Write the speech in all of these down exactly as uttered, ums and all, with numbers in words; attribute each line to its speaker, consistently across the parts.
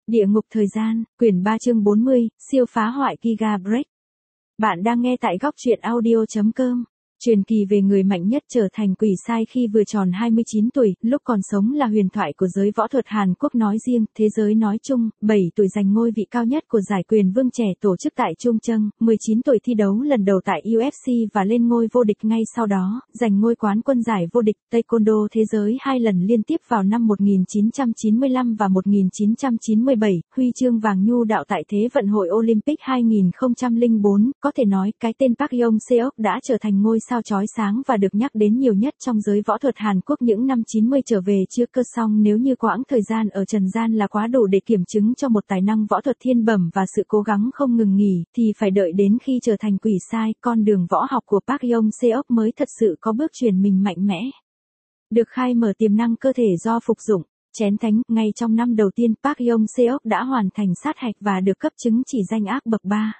Speaker 1: Địa ngục thời gian, quyển ba chương bốn mươi, siêu phá hoại Giga Break. Bạn đang nghe tại góc truyện audio chấm com. Truyền kỳ về người mạnh nhất trở thành quỷ sai khi vừa tròn hai mươi chín tuổi, lúc còn sống là huyền thoại của giới võ thuật Hàn Quốc nói riêng, thế giới nói chung, bảy tuổi giành ngôi vị cao nhất của giải quyền vương trẻ tổ chức tại Trung Trâng, mười chín tuổi thi đấu lần đầu tại u ép xê và lên ngôi vô địch ngay sau đó, giành ngôi quán quân giải vô địch Taekwondo thế giới hai lần liên tiếp vào năm một nghìn chín trăm chín mươi lăm và một nghìn chín trăm chín mươi bảy, huy chương vàng nhu đạo tại Thế vận hội Olympic hai nghìn không trăm lẻ bốn, có thể nói cái tên Park Yong-seok đã trở thành ngôi sao chói sáng và được nhắc đến nhiều nhất trong giới võ thuật Hàn Quốc những năm chín mươi trở về trước cơ. Song nếu như quãng thời gian ở trần gian là quá đủ để kiểm chứng cho một tài năng võ thuật thiên bẩm và sự cố gắng không ngừng nghỉ, thì phải đợi đến khi trở thành quỷ sai, con đường võ học của Park Yong-seok mới thật sự có bước chuyển mình mạnh mẽ. Được khai mở tiềm năng cơ thể do phục dụng chén thánh, ngay trong năm đầu tiên Park Yong-seok đã hoàn thành sát hạch và được cấp chứng chỉ danh ác bậc ba.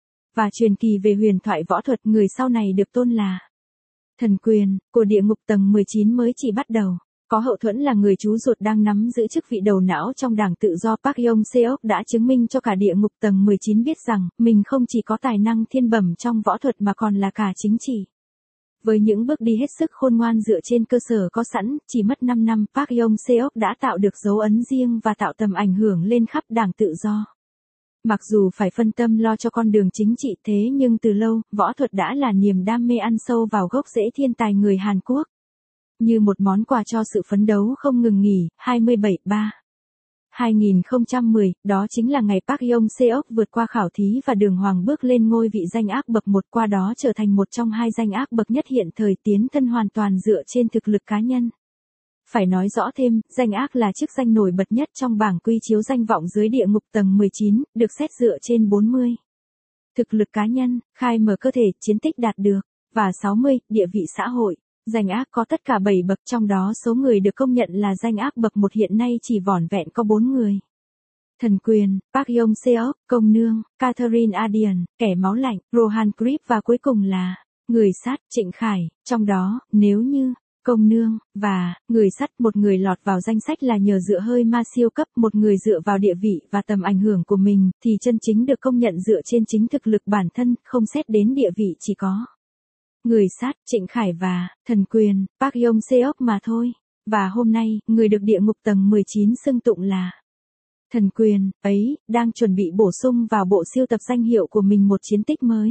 Speaker 1: Và truyền kỳ về huyền thoại võ thuật, người sau này được tôn là thần quyền của địa ngục tầng mười chín mới chỉ bắt đầu. Có hậu thuẫn là người chú ruột đang nắm giữ chức vị đầu não trong đảng tự do. Park Yong-seok đã chứng minh cho cả địa ngục tầng mười chín biết rằng mình không chỉ có tài năng thiên bẩm trong võ thuật mà còn là cả chính trị. Với những bước đi hết sức khôn ngoan dựa trên cơ sở có sẵn, chỉ mất năm năm, Park Yong-seok đã tạo được dấu ấn riêng và tạo tầm ảnh hưởng lên khắp đảng tự do. Mặc dù phải phân tâm lo cho con đường chính trị, thế nhưng từ lâu, võ thuật đã là niềm đam mê ăn sâu vào gốc rễ thiên tài người Hàn Quốc. Như một món quà cho sự phấn đấu không ngừng nghỉ, hai mươi bảy tháng ba hai nghìn không trăm mười, đó chính là ngày Park Yong-seok vượt qua khảo thí và đường hoàng bước lên ngôi vị danh ác bậc một, qua đó trở thành một trong hai danh ác bậc nhất hiện thời, tiến thân hoàn toàn dựa trên thực lực cá nhân. Phải nói rõ thêm, danh ác là chức danh nổi bật nhất trong bảng quy chiếu danh vọng dưới địa ngục tầng mười chín, được xét dựa trên bốn mươi. Thực lực cá nhân, khai mở cơ thể, chiến tích đạt được, và sáu mươi, địa vị xã hội. Danh ác có tất cả bảy bậc, trong đó số người được công nhận là danh ác bậc một hiện nay chỉ vỏn vẹn có bốn người. Thần quyền, Park Yong-seok, công nương, Catherine Ardian, kẻ máu lạnh, Rohan Grip và cuối cùng là người sát, Trịnh Khải. Trong đó, nếu như công nương và người sắt, một người lọt vào danh sách là nhờ dựa hơi ma siêu cấp, một người dựa vào địa vị và tầm ảnh hưởng của mình, thì chân chính được công nhận dựa trên chính thực lực bản thân, không xét đến địa vị, chỉ có người sát, Trịnh Khải và thần quyền, Park Yong-seok mà thôi. Và hôm nay, người được địa ngục tầng mười chín xưng tụng là thần quyền ấy đang chuẩn bị bổ sung vào bộ siêu tập danh hiệu của mình một chiến tích mới.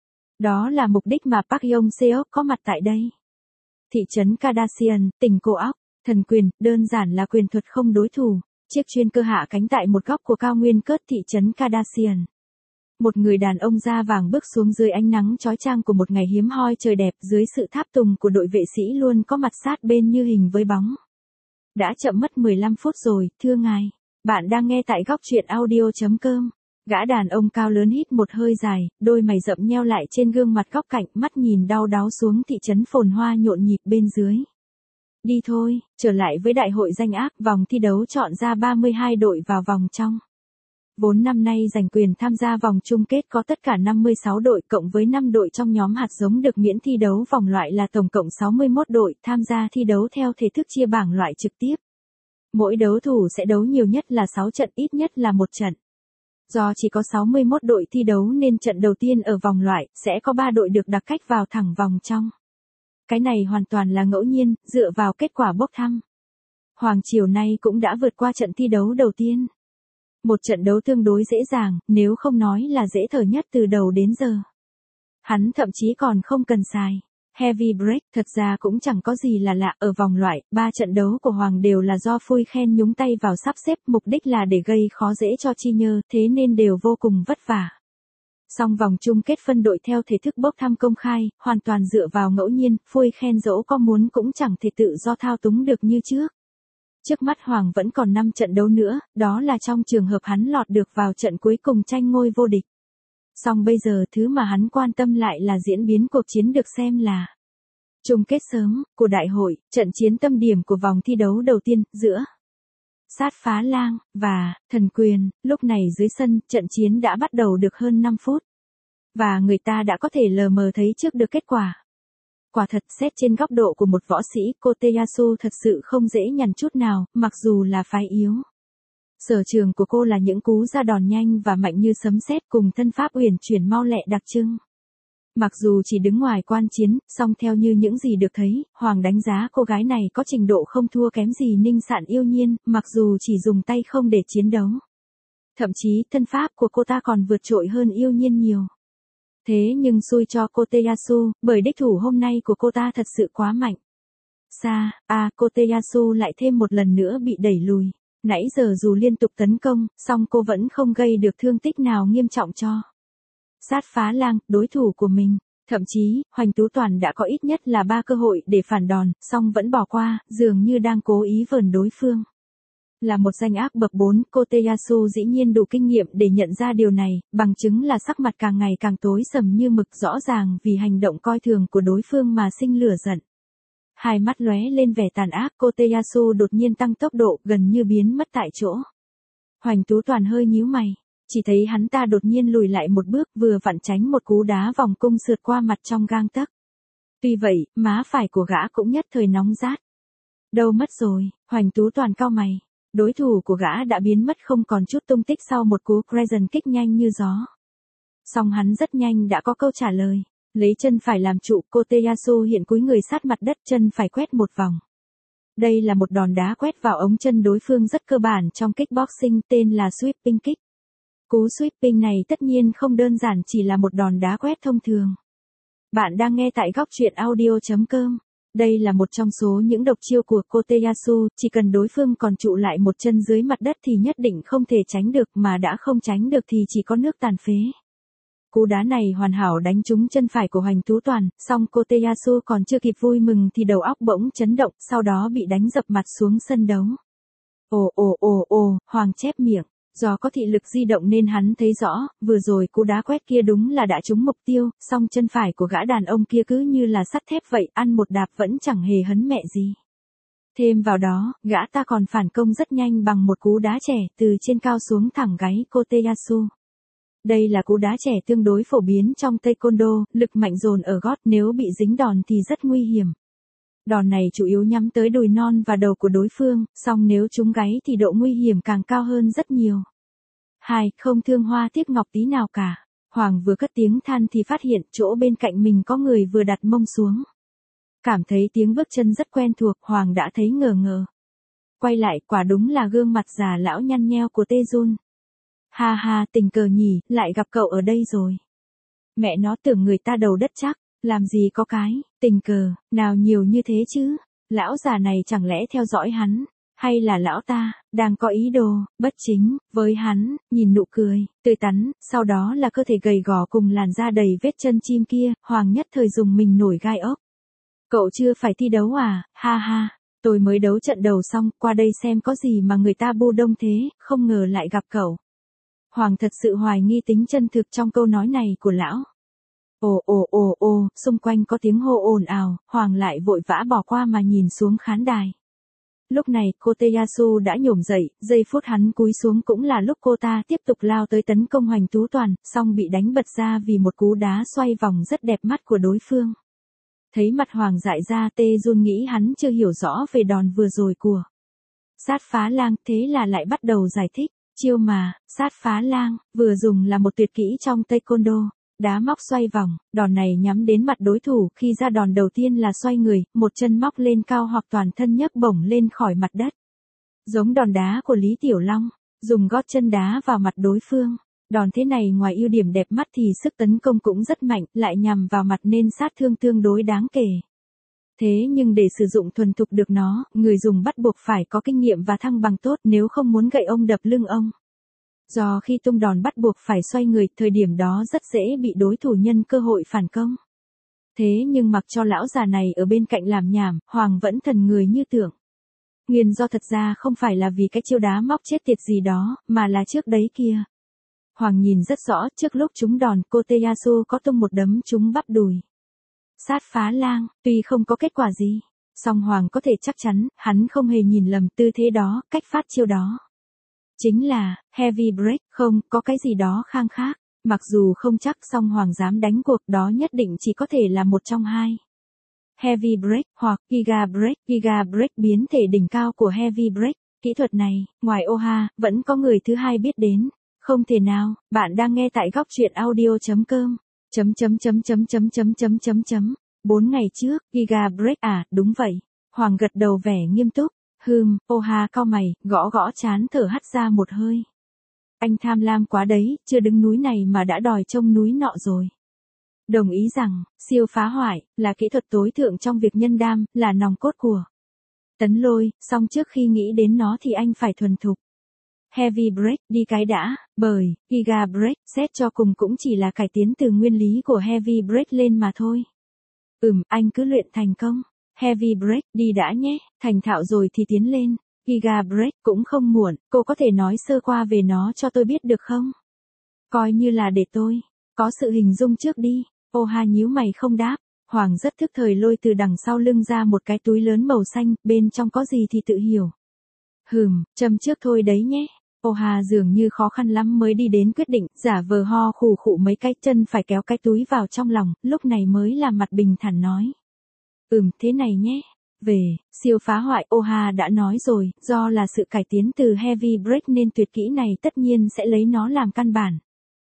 Speaker 1: Đó là mục đích mà Park Yong-seok có mặt tại đây. Thị trấn Kardashian, tỉnh Cô Óc. Thần quyền, đơn giản là quyền thuật không đối thủ. Chiếc chuyên cơ hạ cánh tại một góc của cao nguyên cớt thị trấn Kardashian. Một người đàn ông da vàng bước xuống dưới ánh nắng chói chang của một ngày hiếm hoi trời đẹp, dưới sự tháp tùng của đội vệ sĩ luôn có mặt sát bên như hình với bóng. Đã chậm mất mười lăm phút rồi, thưa ngài. Bạn đang nghe tại góc truyện audio chấm com. Gã đàn ông cao lớn hít một hơi dài, đôi mày rậm nheo lại trên gương mặt góc cạnh, mắt nhìn đau đáu xuống thị trấn phồn hoa nhộn nhịp bên dưới. Đi thôi, trở lại với đại hội danh ác, vòng thi đấu chọn ra ba mươi hai đội vào vòng trong. Vốn năm nay giành quyền tham gia vòng chung kết có tất cả năm mươi sáu đội, cộng với năm đội trong nhóm hạt giống được miễn thi đấu vòng loại là tổng cộng sáu mươi mốt đội tham gia thi đấu theo thể thức chia bảng loại trực tiếp. Mỗi đấu thủ sẽ đấu nhiều nhất là sáu trận, ít nhất là một trận. Do chỉ có sáu mươi mốt đội thi đấu nên trận đầu tiên ở vòng loại, sẽ có ba đội được đặc cách vào thẳng vòng trong. Cái này hoàn toàn là ngẫu nhiên, dựa vào kết quả bốc thăm. Hoàng chiều nay cũng đã vượt qua trận thi đấu đầu tiên. Một trận đấu tương đối dễ dàng, nếu không nói là dễ thở nhất từ đầu đến giờ. Hắn thậm chí còn không cần xài heavy break, thật ra cũng chẳng có gì là lạ, ở vòng loại, ba trận đấu của Hoàng đều là do Phui Khen nhúng tay vào sắp xếp, mục đích là để gây khó dễ cho Chi Nhơ, thế nên đều vô cùng vất vả. Song vòng chung kết phân đội theo thể thức bốc thăm công khai, hoàn toàn dựa vào ngẫu nhiên, Phui Khen dẫu có muốn cũng chẳng thể tự do thao túng được như trước. Trước mắt Hoàng vẫn còn năm trận đấu nữa, đó là trong trường hợp hắn lọt được vào trận cuối cùng tranh ngôi vô địch. Song bây giờ thứ mà hắn quan tâm lại là diễn biến cuộc chiến được xem là chung kết sớm của đại hội, trận chiến tâm điểm của vòng thi đấu đầu tiên, giữa Sát Phá Lang và thần quyền. Lúc này dưới sân, trận chiến đã bắt đầu được hơn năm phút. Và người ta đã có thể lờ mờ thấy trước được kết quả. Quả thật, xét trên góc độ của một võ sĩ, Koteyasu thật sự không dễ nhằn chút nào, mặc dù là phái yếu. Sở trường của cô là những cú ra đòn nhanh và mạnh như sấm sét cùng thân pháp uyển chuyển mau lẹ đặc trưng. Mặc dù chỉ đứng ngoài quan chiến, song theo như những gì được thấy, Hoàng đánh giá cô gái này có trình độ không thua kém gì Ninh Sạn Yêu Nhiên, mặc dù chỉ dùng tay không để chiến đấu. Thậm chí thân pháp của cô ta còn vượt trội hơn Yêu Nhiên nhiều. Thế nhưng xui cho cô Koteyasu, bởi đích thủ hôm nay của cô ta thật sự quá mạnh. Sa, à, Koteyasu lại thêm một lần nữa bị đẩy lùi. Nãy giờ dù liên tục tấn công, song cô vẫn không gây được thương tích nào nghiêm trọng cho Sát Phá Lang, đối thủ của mình. Thậm chí, Hoành Tú Toàn đã có ít nhất là ba cơ hội để phản đòn, song vẫn bỏ qua, dường như đang cố ý vờn đối phương. Là một danh ác bậc bốn, Koteyasu dĩ nhiên đủ kinh nghiệm để nhận ra điều này, bằng chứng là sắc mặt càng ngày càng tối sầm như mực, rõ ràng vì hành động coi thường của đối phương mà sinh lửa giận. Hai mắt lóe lên vẻ tàn ác, Koteyasu đột nhiên tăng tốc độ, gần như biến mất tại chỗ. Hoành Tú Toàn hơi nhíu mày, chỉ thấy hắn ta đột nhiên lùi lại một bước, vừa vặn tránh một cú đá vòng cung sượt qua mặt trong gang tấc. Tuy vậy, má phải của gã cũng nhất thời nóng rát. Đâu mất rồi? Hoành Tú Toàn cau mày. Đối thủ của gã đã biến mất không còn chút tung tích sau một cú crescent kick nhanh như gió. Song hắn rất nhanh đã có câu trả lời. Lấy chân phải làm trụ, Koteyasu hiện cúi người sát mặt đất, chân phải quét một vòng. Đây là một đòn đá quét vào ống chân đối phương rất cơ bản trong kickboxing, tên là sweeping kick. Cú sweeping này tất nhiên không đơn giản chỉ là một đòn đá quét thông thường. Bạn đang nghe tại góc truyện audio chấm com. Đây là một trong số những độc chiêu của Koteyasu, chỉ cần đối phương còn trụ lại một chân dưới mặt đất thì nhất định không thể tránh được, mà đã không tránh được thì chỉ có nước tàn phế. Cú đá này hoàn hảo đánh trúng chân phải của Hoành Tú Toàn, song Koteyasu còn chưa kịp vui mừng thì đầu óc bỗng chấn động, sau đó bị đánh dập mặt xuống sân đấu. Ồ ồ ồ ồ, Hoàng chép miệng. Do có thị lực di động nên hắn thấy rõ, vừa rồi cú đá quét kia đúng là đã trúng mục tiêu, song chân phải của gã đàn ông kia cứ như là sắt thép vậy, ăn một đạp vẫn chẳng hề hấn mẹ gì. Thêm vào đó, gã ta còn phản công rất nhanh bằng một cú đá trẻ, từ trên cao xuống thẳng gáy Koteyasu. Đây là cú đá trẻ tương đối phổ biến trong Taekwondo, lực mạnh dồn ở gót, nếu bị dính đòn thì rất nguy hiểm. Đòn này chủ yếu nhắm tới đùi non và đầu của đối phương, song nếu trúng gáy thì độ nguy hiểm càng cao hơn rất nhiều. Hai, không thương hoa tiếc ngọc tí nào cả. Hoàng vừa cất tiếng than thì phát hiện chỗ bên cạnh mình có người vừa đặt mông xuống. Cảm thấy tiếng bước chân rất quen thuộc, Hoàng đã thấy ngờ ngờ. Quay lại, quả đúng là gương mặt già lão nhăn nheo của Tae-jun. Ha ha, tình cờ nhỉ, lại gặp cậu ở đây rồi. Mẹ nó, tưởng người ta đầu đất chắc. Làm gì có cái, tình cờ, nào nhiều như thế chứ, lão già này chẳng lẽ theo dõi hắn, hay là lão ta, đang có ý đồ, bất chính, với hắn, nhìn nụ cười, tươi tắn, sau đó là cơ thể gầy gò cùng làn da đầy vết chân chim kia, Hoàng nhất thời dùng mình nổi gai ốc. Cậu chưa phải thi đấu à, ha ha, tôi mới đấu trận đầu xong, qua đây xem có gì mà người ta bu đông thế, không ngờ lại gặp cậu. Hoàng thật sự hoài nghi tính chân thực trong câu nói này của lão. Ồ ồ ồ ồ, xung quanh có tiếng hô ồn ào, Hoàng lại vội vã bỏ qua mà nhìn xuống khán đài. Lúc này, Koteyasu đã nhổm dậy, giây phút hắn cúi xuống cũng là lúc cô ta tiếp tục lao tới tấn công Hoành Tú Toàn, song bị đánh bật ra vì một cú đá xoay vòng rất đẹp mắt của đối phương. Thấy mặt Hoàng dại ra, Tae-jun nghĩ hắn chưa hiểu rõ về đòn vừa rồi của Sát Phá Lang, thế là lại bắt đầu giải thích, chiêu mà, Sát Phá Lang, vừa dùng là một tuyệt kỹ trong Taekwondo. Đá móc xoay vòng, đòn này nhắm đến mặt đối thủ, khi ra đòn đầu tiên là xoay người, một chân móc lên cao hoặc toàn thân nhấc bổng lên khỏi mặt đất. Giống đòn đá của Lý Tiểu Long, dùng gót chân đá vào mặt đối phương. Đòn thế này ngoài ưu điểm đẹp mắt thì sức tấn công cũng rất mạnh, lại nhằm vào mặt nên sát thương tương đối đáng kể. Thế nhưng để sử dụng thuần thục được nó, người dùng bắt buộc phải có kinh nghiệm và thăng bằng tốt, nếu không muốn gậy ông đập lưng ông. Do khi tung đòn bắt buộc phải xoay người, thời điểm đó rất dễ bị đối thủ nhân cơ hội phản công. Thế nhưng mặc cho lão già này ở bên cạnh làm nhảm, Hoàng vẫn thần người như tưởng. Nguyên do thật ra không phải là vì cái chiêu đá móc chết tiệt gì đó, mà là trước đấy kia. Hoàng nhìn rất rõ, trước lúc trúng đòn, Koteyasu có tung một đấm trúng bắp đùi Sát Phá Lang, tuy không có kết quả gì, song Hoàng có thể chắc chắn, hắn không hề nhìn lầm tư thế đó, cách phát chiêu đó. Chính là, heavy break, không, có cái gì đó khang khác. Mặc dù không chắc song Hoàng dám đánh cuộc, đó nhất định chỉ có thể là một trong hai. Heavy break, hoặc giga break, giga break biến thể đỉnh cao của heavy break. Kỹ thuật này, ngoài Oha, vẫn có người thứ hai biết đến. Không thể nào, bạn đang nghe tại góc truyện audio.com. Chấm chấm chấm chấm chấm chấm chấm chấm chấm. Bốn ngày trước, Giga Break à, đúng vậy. Hoàng gật đầu vẻ nghiêm túc. Hừm, Oha cau mày, gõ gõ chán thở hắt ra một hơi. Anh tham lam quá đấy, chưa đứng núi này mà đã đòi trông núi nọ rồi. Đồng ý rằng, siêu phá hoại, là kỹ thuật tối thượng trong việc nhân đam, là nòng cốt của Tấn Lôi, song trước khi nghĩ đến nó thì anh phải thuần thục. Heavy Break, đi cái đã, bởi, Giga Break, xét cho cùng cũng chỉ là cải tiến từ nguyên lý của Heavy Break lên mà thôi. Ừm, anh cứ luyện thành công. Heavy Break, đi đã nhé, thành thạo rồi thì tiến lên. Giga Break, cũng không muộn, cô có thể nói sơ qua về nó cho tôi biết được không? Coi như là để tôi có sự hình dung trước đi. Oha nhíu mày không đáp. Hoàng rất thức thời lôi từ đằng sau lưng ra một cái túi lớn màu xanh, bên trong có gì thì tự hiểu. Hừm, châm trước thôi đấy nhé. Oha dường như khó khăn lắm mới đi đến quyết định, giả vờ ho khủ khụ mấy cái chân phải kéo cái túi vào trong lòng, lúc này mới làm mặt bình thản nói. Ừm, thế này nhé. Về, siêu phá hoại, Oha đã nói rồi, do là sự cải tiến từ Heavy Break nên tuyệt kỹ này tất nhiên sẽ lấy nó làm căn bản.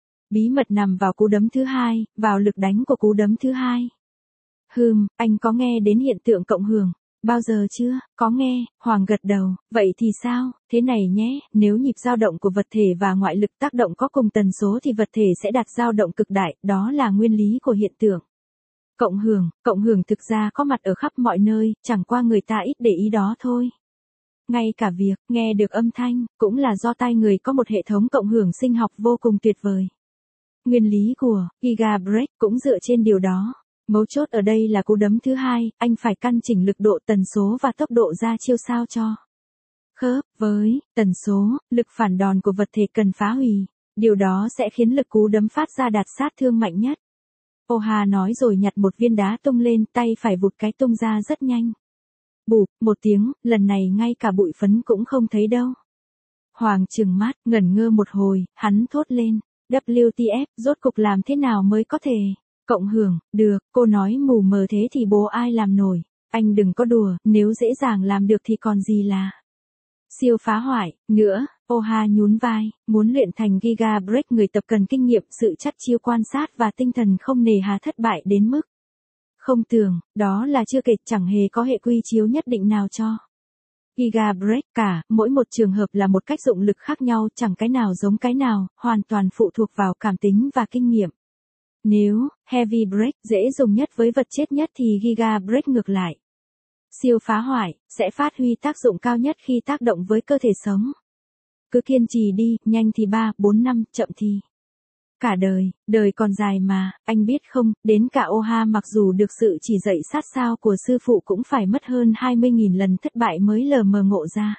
Speaker 1: Bí mật nằm vào cú đấm thứ hai, vào lực đánh của cú đấm thứ hai. Hừm, anh có nghe đến hiện tượng cộng hưởng bao giờ chưa? Có nghe, Hoàng gật đầu. Vậy thì sao? Thế này nhé, nếu nhịp dao động của vật thể và ngoại lực tác động có cùng tần số thì vật thể sẽ đạt dao động cực đại, đó là nguyên lý của hiện tượng cộng hưởng. Cộng hưởng thực ra có mặt ở khắp mọi nơi, chẳng qua người ta ít để ý đó thôi. Ngay cả việc nghe được âm thanh cũng là do tai người có một hệ thống cộng hưởng sinh học vô cùng tuyệt vời. Nguyên lý của Giga Break cũng dựa trên điều đó. Mấu chốt ở đây là cú đấm thứ hai, anh phải căn chỉnh lực độ, tần số và tốc độ ra chiêu sao cho khớp với tần số, lực phản đòn của vật thể cần phá hủy. Điều đó sẽ khiến lực cú đấm phát ra đạt sát thương mạnh nhất. Oha nói rồi nhặt một viên đá tung lên, tay phải vụt cái tung ra rất nhanh. Bụp, một tiếng, lần này ngay cả bụi phấn cũng không thấy đâu. Hoàng trừng mắt, ngẩn ngơ một hồi, hắn thốt lên. W T F, rốt cục làm thế nào mới có thể cộng hưởng, được, cô nói mù mờ thế thì bố ai làm nổi. Anh đừng có đùa, nếu dễ dàng làm được thì còn gì là siêu phá hoại, nữa. Oha nhún vai, muốn luyện thành Giga Break người tập cần kinh nghiệm, sự chắc chiêu quan sát và tinh thần không nề hà thất bại đến mức không tưởng, đó là chưa kể chẳng hề có hệ quy chiếu nhất định nào cho Giga Break cả, mỗi một trường hợp là một cách dụng lực khác nhau, chẳng cái nào giống cái nào, hoàn toàn phụ thuộc vào cảm tính và kinh nghiệm. Nếu Heavy Break dễ dùng nhất với vật chết nhất thì Giga Break ngược lại. Siêu phá hoại sẽ phát huy tác dụng cao nhất khi tác động với cơ thể sống. Cứ kiên trì đi, nhanh thì ba, bốn năm, chậm thì cả đời, đời còn dài mà, anh biết không, đến cả Oha mặc dù được sự chỉ dạy sát sao của sư phụ cũng phải mất hơn hai mươi nghìn lần thất bại mới lờ mờ ngộ ra.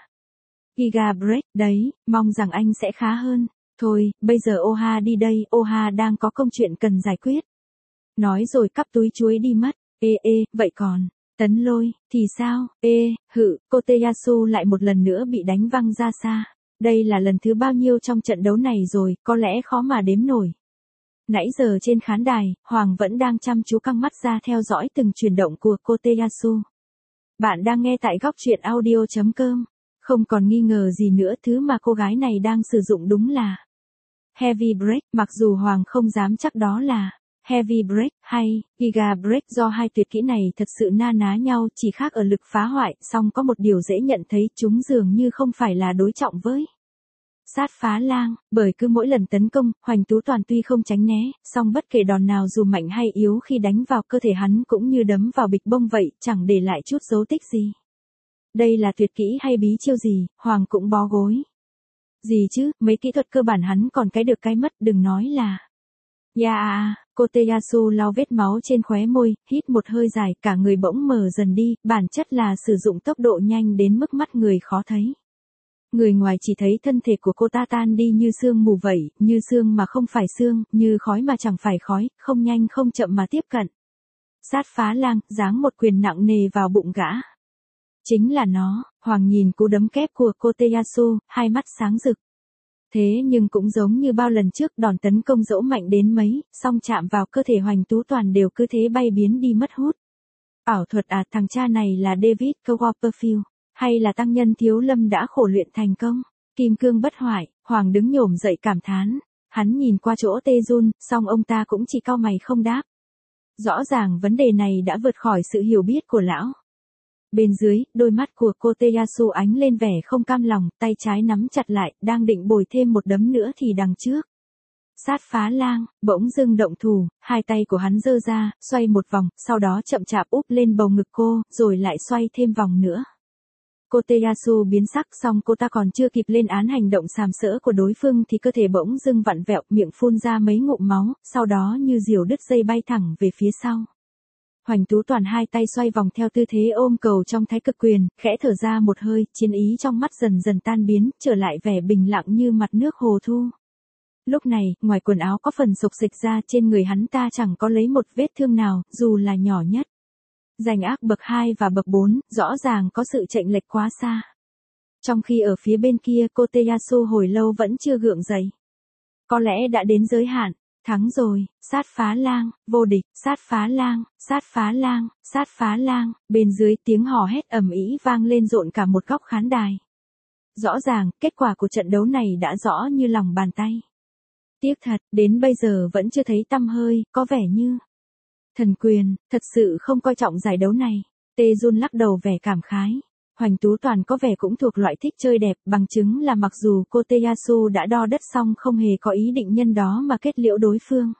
Speaker 1: Giga Break, đấy, mong rằng anh sẽ khá hơn. Thôi, bây giờ Oha đi đây, Oha đang có công chuyện cần giải quyết. Nói rồi cắp túi chuối đi mất. Ê ê, vậy còn Tấn Lôi, thì sao? Ê, hự, cô Teyasu lại một lần nữa bị đánh văng ra xa. Đây là lần thứ bao nhiêu trong trận đấu này rồi, có lẽ khó mà đếm nổi. Nãy giờ trên khán đài, Hoàng vẫn đang chăm chú căng mắt ra theo dõi từng chuyển động của cô Teyasu. Bạn đang nghe tại góc truyện audio.com. Không còn nghi ngờ gì nữa, thứ mà cô gái này đang sử dụng đúng là Heavy Break, mặc dù Hoàng không dám chắc đó là Heavy Break hay Giga Break do hai tuyệt kỹ này thật sự na ná nhau, chỉ khác ở lực phá hoại, song có một điều dễ nhận thấy, chúng dường như không phải là đối trọng với sát phá lang, bởi cứ mỗi lần tấn công, Hoành Tú Toàn tuy không tránh né, song bất kể đòn nào dù mạnh hay yếu khi đánh vào cơ thể hắn cũng như đấm vào bịch bông vậy, chẳng để lại chút dấu tích gì. Đây là tuyệt kỹ hay bí chiêu gì, Hoàng cũng bó gối. Gì chứ, mấy kỹ thuật cơ bản hắn còn cái được cái mất, đừng nói là. Ya à, cô Teyasu lau vết máu trên khóe môi, hít một hơi dài, cả người bỗng mờ dần đi, bản chất là sử dụng tốc độ nhanh đến mức mắt người khó thấy. Người ngoài chỉ thấy thân thể của cô ta tan đi như sương mù vậy, như sương mà không phải sương, như khói mà chẳng phải khói, không nhanh không chậm mà tiếp cận. Sát phá lang, giáng một quyền nặng nề vào bụng gã. Chính là nó. Hoàng nhìn cú đấm kép của cô Teyasu, hai mắt sáng rực. Thế nhưng cũng giống như bao lần trước, đòn tấn công dẫu mạnh đến mấy, song chạm vào cơ thể Hoành Tú Toàn đều cứ thế bay biến đi mất hút. Ảo thuật à, thằng cha này là David Copperfield. Hay là tăng nhân Thiếu Lâm đã khổ luyện thành công? Kim cương bất hoại, Hoàng đứng nhổm dậy cảm thán. Hắn nhìn qua chỗ Tê Jun, song ông ta cũng chỉ cau mày không đáp. Rõ ràng vấn đề này đã vượt khỏi sự hiểu biết của lão. Bên dưới, đôi mắt của cô Teyasu ánh lên vẻ không cam lòng, tay trái nắm chặt lại, đang định bồi thêm một đấm nữa thì đằng trước. Sát phá lang, bỗng dưng động thủ, hai tay của hắn giơ ra, xoay một vòng, sau đó chậm chạp úp lên bầu ngực cô, rồi lại xoay thêm vòng nữa. Cô Teyasu biến sắc, xong cô ta còn chưa kịp lên án hành động sàm sỡ của đối phương thì cơ thể bỗng dưng vặn vẹo, miệng phun ra mấy ngụm máu, sau đó như diều đứt dây bay thẳng về phía sau. Hoành Tú Toàn hai tay xoay vòng theo tư thế ôm cầu trong thái cực quyền, khẽ thở ra một hơi, chiến ý trong mắt dần dần tan biến, trở lại vẻ bình lặng như mặt nước hồ thu. Lúc này, ngoài quần áo có phần sộc xịch ra, trên người hắn ta chẳng có lấy một vết thương nào, dù là nhỏ nhất. Danh ác bậc hai và bậc bốn, rõ ràng có sự chệnh lệch quá xa. Trong khi ở phía bên kia cô Teyasu hồi lâu vẫn chưa gượng dậy. Có lẽ đã đến giới hạn, thắng rồi, sát phá lang, vô địch, sát phá lang, sát phá lang, sát phá lang, bên dưới tiếng hò hét ầm ĩ vang lên rộn cả một góc khán đài. Rõ ràng, kết quả của trận đấu này đã rõ như lòng bàn tay. Tiếc thật, đến bây giờ vẫn chưa thấy tăm hơi, có vẻ như Thần Quyền, thật sự không coi trọng giải đấu này. Tê Jun lắc đầu vẻ cảm khái. Hoành Tú Toàn có vẻ cũng thuộc loại thích chơi đẹp, bằng chứng là mặc dù cô Teyasu đã đo đất xong không hề có ý định nhân đó mà kết liễu đối phương.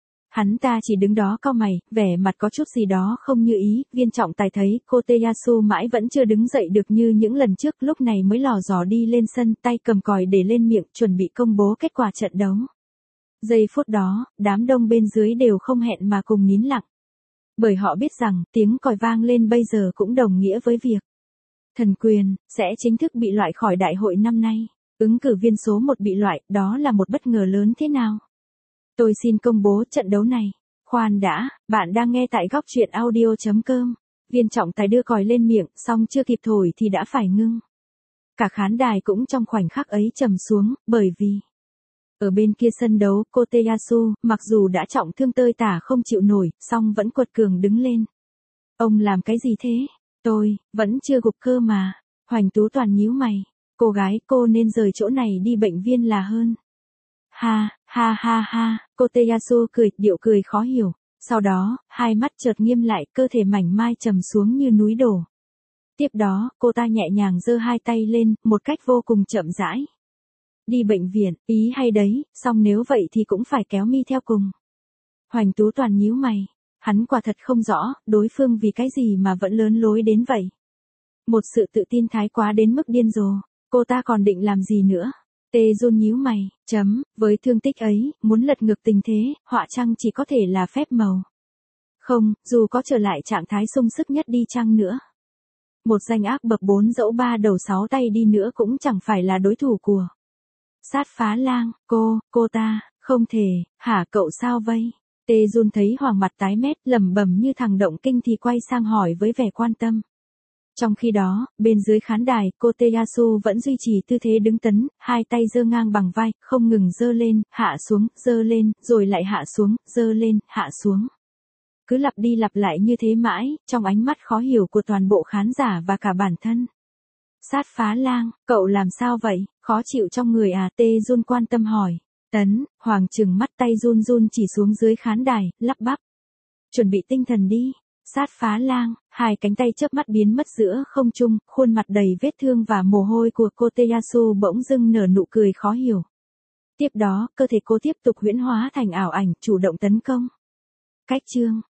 Speaker 1: Hắn ta chỉ đứng đó cau mày, vẻ mặt có chút gì đó không như ý, Viên Trọng Tài thấy cô Teyasu mãi vẫn chưa đứng dậy được như những lần trước, lúc này mới lò dò đi lên sân, tay cầm còi để lên miệng, chuẩn bị công bố kết quả trận đấu. Giây phút đó, đám đông bên dưới đều không hẹn mà cùng nín lặng. Bởi họ biết rằng, tiếng còi vang lên bây giờ cũng đồng nghĩa với việc Thần Quyền sẽ chính thức bị loại khỏi đại hội năm nay. Ứng cử viên số một bị loại, đó là một bất ngờ lớn thế nào? Tôi xin công bố trận đấu này. Khoan đã, bạn đang nghe tại góc truyện audio chấm com. Viên Trọng Tài đưa còi lên miệng, xong chưa kịp thổi thì đã phải ngưng. Cả khán đài cũng trong khoảnh khắc ấy trầm xuống, bởi vì ở bên kia sân đấu, cô Teyasu, mặc dù đã trọng thương tơi tả không chịu nổi, song vẫn quật cường đứng lên. Ông làm cái gì thế? Tôi, vẫn chưa gục cơ mà. Hoành Tú Toàn nhíu mày. Cô gái, cô nên rời chỗ này đi bệnh viện là hơn. Ha, ha ha ha, cô Teyasu cười, điệu cười khó hiểu. Sau đó, hai mắt chợt nghiêm lại, cơ thể mảnh mai trầm xuống như núi đổ. Tiếp đó, cô ta nhẹ nhàng giơ hai tay lên, một cách vô cùng chậm rãi. Đi bệnh viện, ý hay đấy, song nếu vậy thì cũng phải kéo mi theo cùng. Hoành Tú Toàn nhíu mày. Hắn quả thật không rõ, đối phương vì cái gì mà vẫn lớn lối đến vậy. Một sự tự tin thái quá đến mức điên rồ, cô ta còn định làm gì nữa? Tê Jun nhíu mày, chấm, với thương tích ấy, muốn lật ngược tình thế, họa chăng chỉ có thể là phép màu. Không, dù có trở lại trạng thái sung sức nhất đi chăng nữa. Một danh ác bậc bốn dẫu ba đầu sáu tay đi nữa cũng chẳng phải là đối thủ của sát phá lang. Cô, cô ta, không thể, hả cậu sao vây? Tê Jun thấy Hoàng mặt tái mét, lẩm bẩm như thằng động kinh thì quay sang hỏi với vẻ quan tâm. Trong khi đó, bên dưới khán đài, cô Teyasu vẫn duy trì tư thế đứng tấn, hai tay giơ ngang bằng vai, không ngừng giơ lên, hạ xuống, giơ lên, rồi lại hạ xuống, giơ lên, hạ xuống. Cứ lặp đi lặp lại như thế mãi, trong ánh mắt khó hiểu của toàn bộ khán giả và cả bản thân. Sát phá lang, cậu làm sao vậy, khó chịu trong người à? Tê Jun quan tâm hỏi. Tấn, Hoàng trừng mắt, tay run run chỉ xuống dưới khán đài, lắp bắp. Chuẩn bị tinh thần đi. Sát phá lang, hai cánh tay chớp mắt biến mất giữa không trung, khuôn mặt đầy vết thương và mồ hôi của cô Teyasu bỗng dưng nở nụ cười khó hiểu. Tiếp đó, cơ thể cô tiếp tục huyễn hóa thành ảo ảnh, chủ động tấn công. Cách chương